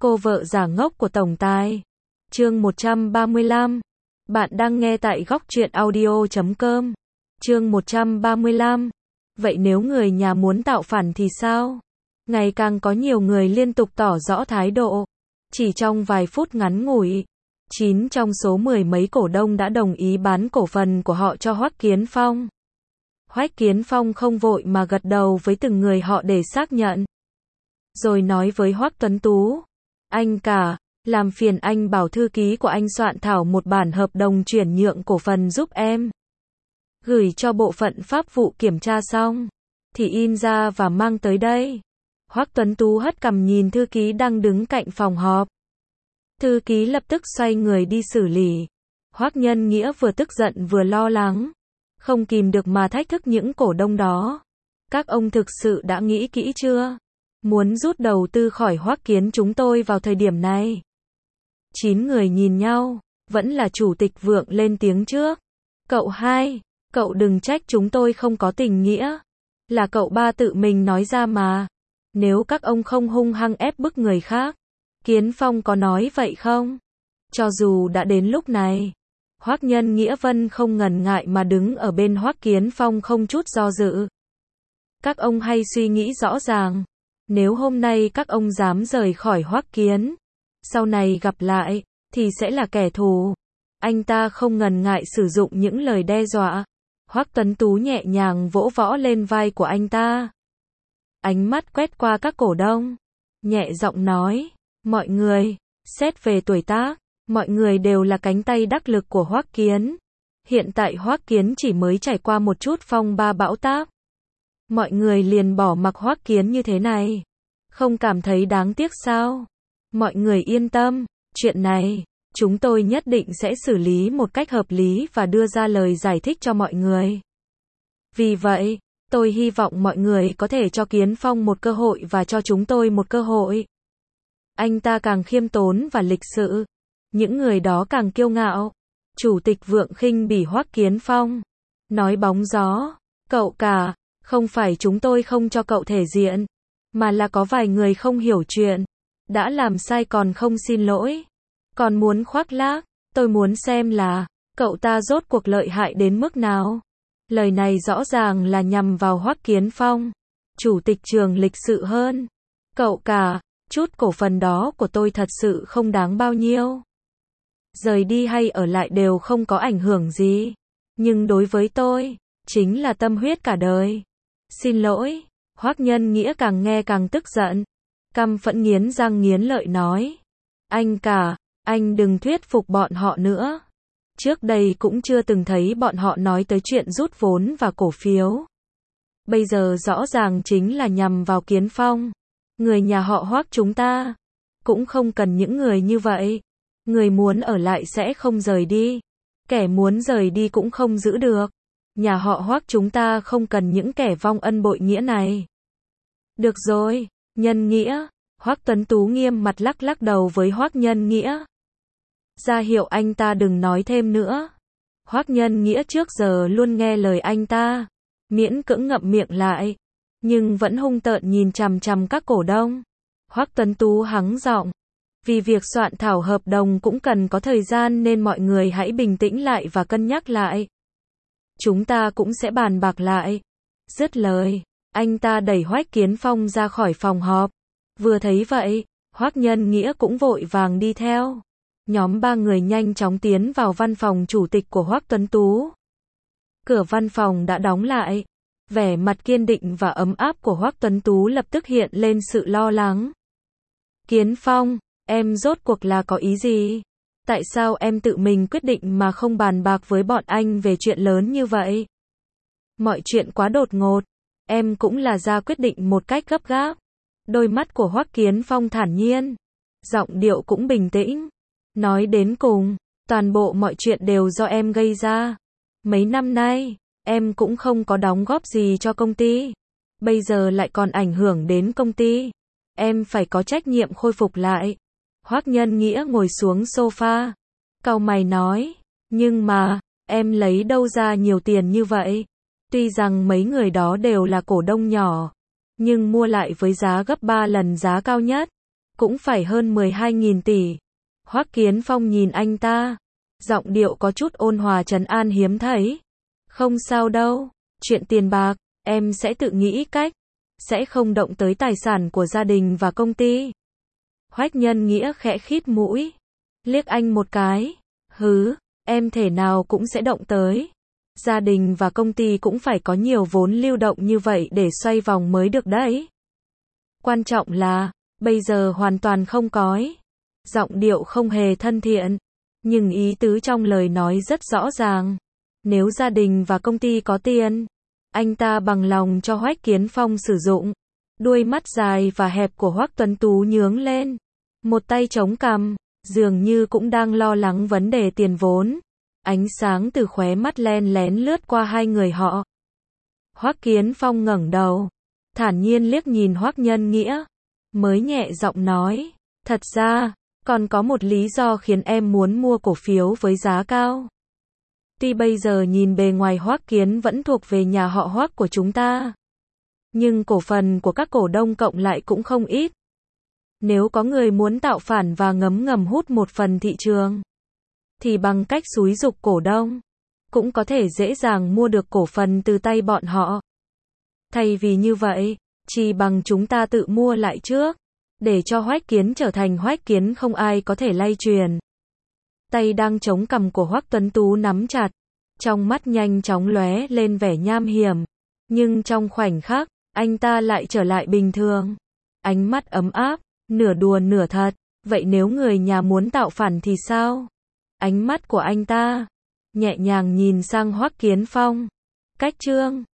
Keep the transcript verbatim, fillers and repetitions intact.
Cô vợ giả ngốc của tổng tài. Chương một trăm ba mươi lăm. Bạn đang nghe tại góc truyện audio chấm com. Chương một trăm ba mươi lăm. Vậy nếu người nhà muốn tạo phản thì sao? Ngày càng có nhiều người liên tục tỏ rõ thái độ. Chỉ trong vài phút ngắn ngủi, chín trong số mười mấy cổ đông đã đồng ý bán cổ phần của họ cho Hoắc Kiến Phong. Hoắc Kiến Phong không vội mà gật đầu với từng người họ để xác nhận. Rồi nói với Hoắc Tuấn Tú, anh cả, làm phiền anh bảo thư ký của anh soạn thảo một bản hợp đồng chuyển nhượng cổ phần giúp em. Gửi cho bộ phận pháp vụ kiểm tra xong, thì in ra và mang tới đây. Hoắc Tuấn Tú hất cằm nhìn thư ký đang đứng cạnh phòng họp. Thư ký lập tức xoay người đi xử lý. Hoắc Nhân Nghĩa vừa tức giận vừa lo lắng, không kìm được mà thách thức những cổ đông đó. Các ông thực sự đã nghĩ kỹ chưa? Muốn rút đầu tư khỏi Hoắc Kiến chúng tôi vào thời điểm này? Chín người nhìn nhau, vẫn là chủ tịch Vượng lên tiếng trước. Cậu hai, cậu đừng trách chúng tôi không có tình nghĩa. Là cậu ba tự mình nói ra mà. Nếu các ông không hung hăng ép bức người khác, Kiến Phong có nói vậy không? Cho dù đã đến lúc này, Hoắc Nhân Nghĩa Vân không ngần ngại mà đứng ở bên Hoắc Kiến Phong không chút do dự. Các ông hay suy nghĩ rõ ràng, nếu hôm nay các ông dám rời khỏi Hoắc Kiến, sau này gặp lại, thì sẽ là kẻ thù. Anh ta không ngần ngại sử dụng những lời đe dọa. Hoắc Tuấn Tú nhẹ nhàng vỗ võ lên vai của anh ta. Ánh mắt quét qua các cổ đông, nhẹ giọng nói, mọi người, xét về tuổi tác, mọi người đều là cánh tay đắc lực của Hoắc Kiến. Hiện tại Hoắc Kiến chỉ mới trải qua một chút phong ba bão táp. Mọi người liền bỏ mặc Hoắc Kiến như thế này, không cảm thấy đáng tiếc sao? Mọi người yên tâm, chuyện này, chúng tôi nhất định sẽ xử lý một cách hợp lý và đưa ra lời giải thích cho mọi người. Vì vậy, tôi hy vọng mọi người có thể cho Kiến Phong một cơ hội và cho chúng tôi một cơ hội. Anh ta càng khiêm tốn và lịch sự, những người đó càng kiêu ngạo. Chủ tịch Vượng khinh bỉ Hoắc Kiến Phong, nói bóng gió, cậu cả, không phải chúng tôi không cho cậu thể diện, mà là có vài người không hiểu chuyện, đã làm sai còn không xin lỗi, còn muốn khoác lác. Tôi muốn xem là cậu ta rốt cuộc lợi hại đến mức nào. Lời này rõ ràng là nhằm vào Hoắc Kiến Phong. Chủ tịch trường lịch sự hơn, cậu cả, chút cổ phần đó của tôi thật sự không đáng bao nhiêu. Rời đi hay ở lại đều không có ảnh hưởng gì, nhưng đối với tôi, chính là tâm huyết cả đời. Xin lỗi. Hoắc Nhân Nghĩa càng nghe càng tức giận, căm phẫn nghiến răng nghiến lợi nói, anh cả, anh đừng thuyết phục bọn họ nữa. Trước đây cũng chưa từng thấy bọn họ nói tới chuyện rút vốn và cổ phiếu. Bây giờ rõ ràng chính là nhằm vào Kiến Phong. Người nhà họ Hoắc chúng ta cũng không cần những người như vậy. Người muốn ở lại sẽ không rời đi, kẻ muốn rời đi cũng không giữ được. Nhà họ Hoắc chúng ta không cần những kẻ vong ân bội nghĩa này. Được rồi, Nhân Nghĩa. Hoắc Tuấn Tú nghiêm mặt lắc lắc đầu với Hoắc Nhân Nghĩa, ra hiệu anh ta đừng nói thêm nữa. Hoắc Nhân Nghĩa trước giờ luôn nghe lời anh ta, miễn cưỡng ngậm miệng lại, nhưng vẫn hung tợn nhìn chằm chằm các cổ đông. Hoắc Tuấn Tú hắng giọng, vì việc soạn thảo hợp đồng cũng cần có thời gian nên mọi người hãy bình tĩnh lại và cân nhắc lại. Chúng ta cũng sẽ bàn bạc lại. Dứt lời, anh ta đẩy Hoắc Kiến Phong ra khỏi phòng họp. Vừa thấy vậy, Hoắc Nhân Nghĩa cũng vội vàng đi theo. Nhóm ba người nhanh chóng tiến vào văn phòng chủ tịch của Hoắc Tuấn Tú. Cửa văn phòng đã đóng lại. Vẻ mặt kiên định và ấm áp của Hoắc Tuấn Tú lập tức hiện lên sự lo lắng. Kiến Phong, em rốt cuộc là có ý gì? Tại sao em tự mình quyết định mà không bàn bạc với bọn anh về chuyện lớn như vậy? Mọi chuyện quá đột ngột, em cũng là ra quyết định một cách gấp gáp. Đôi mắt của Hoắc Kiến Phong thản nhiên, giọng điệu cũng bình tĩnh. Nói đến cùng, toàn bộ mọi chuyện đều do em gây ra. Mấy năm nay, em cũng không có đóng góp gì cho công ty. Bây giờ lại còn ảnh hưởng đến công ty. Em phải có trách nhiệm khôi phục lại. Hoắc Nhân Nghĩa ngồi xuống sofa, cau mày nói, nhưng mà, em lấy đâu ra nhiều tiền như vậy? Tuy rằng mấy người đó đều là cổ đông nhỏ, nhưng mua lại với giá gấp ba lần giá cao nhất. cũng phải hơn mười hai nghìn tỷ. Hoắc Kiến Phong nhìn anh ta, giọng điệu có chút ôn hòa trấn an hiếm thấy. Không sao đâu, chuyện tiền bạc, em sẽ tự nghĩ cách, sẽ không động tới tài sản của gia đình và công ty. Hoắc Nhân Nghĩa khẽ khít mũi, liếc anh một cái, hứ, em thể nào cũng sẽ động tới. Gia đình và công ty cũng phải có nhiều vốn lưu động như vậy để xoay vòng mới được đấy. Quan trọng là, bây giờ hoàn toàn không có. Giọng điệu không hề thân thiện, nhưng ý tứ trong lời nói rất rõ ràng. Nếu gia đình và công ty có tiền, anh ta bằng lòng cho Hoắc Kiến Phong sử dụng. Đuôi mắt dài và hẹp của Hoắc Tuấn Tú nhướng lên, một tay chống cằm, dường như cũng đang lo lắng vấn đề tiền vốn. Ánh sáng từ khóe mắt len lén lướt qua hai người họ. Hoắc Kiến Phong ngẩng đầu, thản nhiên liếc nhìn Hoắc Nhân Nghĩa, mới nhẹ giọng nói, thật ra, còn có một lý do khiến em muốn mua cổ phiếu với giá cao. Tuy bây giờ nhìn bề ngoài Hoắc Kiến vẫn thuộc về nhà họ Hoắc của chúng ta, nhưng cổ phần của các cổ đông cộng lại cũng không ít. Nếu có người muốn tạo phản và ngấm ngầm hút một phần thị trường, thì bằng cách xúi giục cổ đông, cũng có thể dễ dàng mua được cổ phần từ tay bọn họ. Thay vì như vậy, chỉ bằng chúng ta tự mua lại trước, để cho Hoắc Kiến trở thành Hoắc Kiến không ai có thể lay truyền. Tay đang chống cằm của Hoắc Tuấn Tú nắm chặt, trong mắt nhanh chóng lóe lên vẻ nham hiểm, nhưng trong khoảnh khắc, anh ta lại trở lại bình thường. Ánh mắt ấm áp, nửa đùa nửa thật, vậy nếu người nhà muốn tạo phản thì sao? Ánh mắt của anh ta nhẹ nhàng nhìn sang Hoắc Kiến Phong. Cách Trương